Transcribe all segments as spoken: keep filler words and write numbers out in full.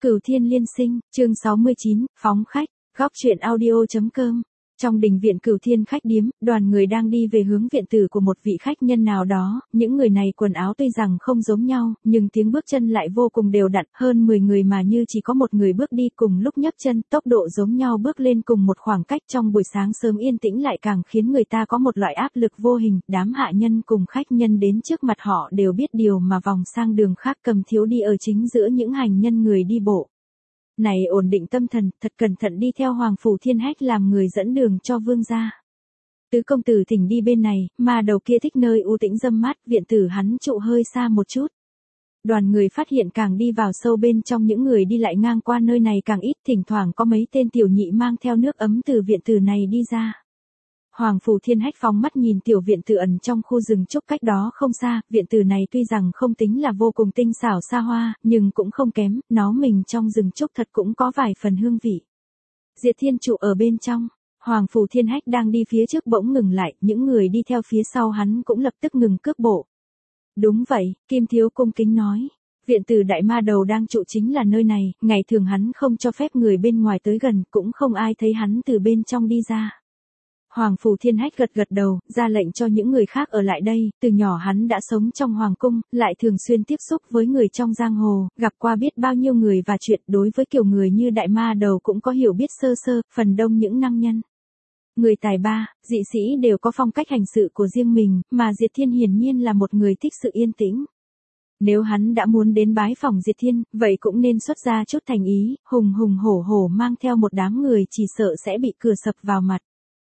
Cửu Thiên Liên Sinh, chương sáu mươi chín, phóng khách, góc truyện audio.com. Trong đình viện Cửu Thiên khách điếm, đoàn người đang đi về hướng viện tử của một vị khách nhân nào đó, những người này quần áo tuy rằng không giống nhau, nhưng tiếng bước chân lại vô cùng đều đặn, hơn mười người mà như chỉ có một người bước đi cùng lúc nhấc chân, tốc độ giống nhau bước lên cùng một khoảng cách trong buổi sáng sớm yên tĩnh lại càng khiến người ta có một loại áp lực vô hình, đám hạ nhân cùng khách nhân đến trước mặt họ đều biết điều mà vòng sang đường khác cầm thiếu đi ở chính giữa những hành nhân người đi bộ. Này ổn định tâm thần, thật cẩn thận đi theo Hoàng Phủ Thiên Hách làm người dẫn đường cho vương gia. Tứ công tử thỉnh đi bên này, mà đầu kia thích nơi u tĩnh râm mát, viện tử hắn trụ hơi xa một chút. Đoàn người phát hiện càng đi vào sâu bên trong những người đi lại ngang qua nơi này càng ít, thỉnh thoảng có mấy tên tiểu nhị mang theo nước ấm từ viện tử này đi ra. Hoàng Phủ Thiên Hách phóng mắt nhìn tiểu viện tử ẩn trong khu rừng trúc cách đó không xa, viện tử này tuy rằng không tính là vô cùng tinh xảo xa hoa, nhưng cũng không kém, nó mình trong rừng trúc thật cũng có vài phần hương vị. Diệt Thiên trụ ở bên trong, Hoàng Phủ Thiên Hách đang đi phía trước bỗng ngừng lại, những người đi theo phía sau hắn cũng lập tức ngừng cước bộ. Đúng vậy, Kim Thiếu cung kính nói. Viện tử đại ma đầu đang trụ chính là nơi này, ngày thường hắn không cho phép người bên ngoài tới gần, cũng không ai thấy hắn từ bên trong đi ra. Hoàng Phủ Thiên Hách gật gật đầu, ra lệnh cho những người khác ở lại đây, từ nhỏ hắn đã sống trong hoàng cung, lại thường xuyên tiếp xúc với người trong giang hồ, gặp qua biết bao nhiêu người và chuyện, đối với kiểu người như đại ma đầu cũng có hiểu biết sơ sơ, phần đông những năng nhân. Người tài ba, dị sĩ đều có phong cách hành sự của riêng mình, mà Diệt Thiên hiển nhiên là một người thích sự yên tĩnh. Nếu hắn đã muốn đến bái phỏng Diệt Thiên, vậy cũng nên xuất ra chút thành ý, hùng hùng hổ hổ mang theo một đám người chỉ sợ sẽ bị cửa sập vào mặt.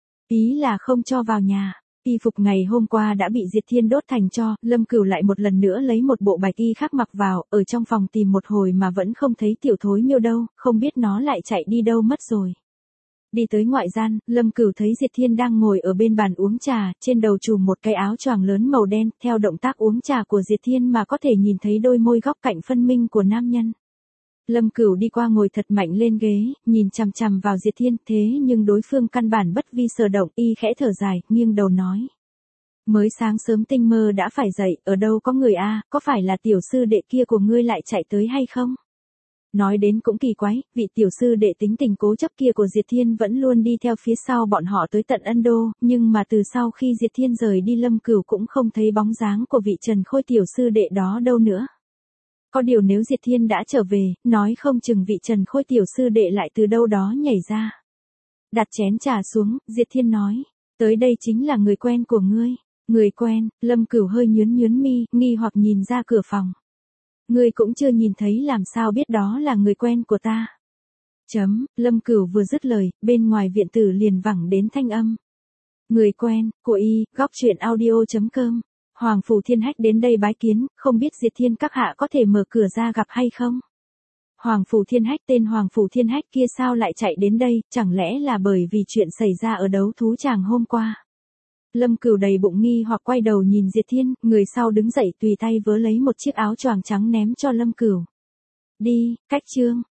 Ý là không cho vào nhà. Y phục ngày hôm qua đã bị Diệt Thiên đốt thành tro, Lâm Cửu lại một lần nữa lấy một bộ bạch y khác mặc vào, ở trong phòng tìm một hồi mà vẫn không thấy tiểu thối miêu đâu, không biết nó lại chạy đi đâu mất rồi. Đi tới ngoại gian, Lâm Cửu thấy Diệt Thiên đang ngồi ở bên bàn uống trà, trên đầu trùm một cái áo choàng lớn màu đen, theo động tác uống trà của Diệt Thiên mà có thể nhìn thấy đôi môi góc cạnh phân minh của nam nhân. Lâm Cửu đi qua ngồi thật mạnh lên ghế, nhìn chằm chằm vào Diệt Thiên, thế nhưng đối phương căn bản bất vi sở động, y khẽ thở dài, nghiêng đầu nói. Mới sáng sớm tinh mơ đã phải dậy, ở đâu có người a, có phải là tiểu sư đệ kia của ngươi lại chạy tới hay không? Nói đến cũng kỳ quái, vị tiểu sư đệ tính tình cố chấp kia của Diệt Thiên vẫn luôn đi theo phía sau bọn họ tới tận Ân Đô, nhưng mà từ sau khi Diệt Thiên rời đi Lâm Cửu cũng không thấy bóng dáng của vị Trần Khôi tiểu sư đệ đó đâu nữa. Có điều nếu Diệt Thiên đã trở về, nói không chừng vị Trần Khôi tiểu sư đệ lại từ đâu đó nhảy ra. Đặt chén trà xuống, Diệt Thiên nói, tới đây chính là người quen của ngươi. Người quen, Lâm Cửu hơi nhướng nhướng mi, nghi hoặc nhìn ra cửa phòng. Ngươi cũng chưa nhìn thấy làm sao biết đó là người quen của ta. Chấm, Lâm Cửu vừa dứt lời, bên ngoài viện tử liền vẳng đến thanh âm. Người quen, của y, góc truyện audio.com. Hoàng Phủ Thiên Hách đến đây bái kiến, không biết Diệt Thiên các hạ có thể mở cửa ra gặp hay không? Hoàng Phủ Thiên Hách tên Hoàng Phủ Thiên Hách kia sao lại chạy đến đây, chẳng lẽ là bởi vì chuyện xảy ra ở đấu thú tràng hôm qua? Lâm Cửu đầy bụng nghi hoặc quay đầu nhìn Diệt Thiên, người sau đứng dậy tùy tay vớ lấy một chiếc áo choàng trắng ném cho Lâm Cửu. Đi, cách chương,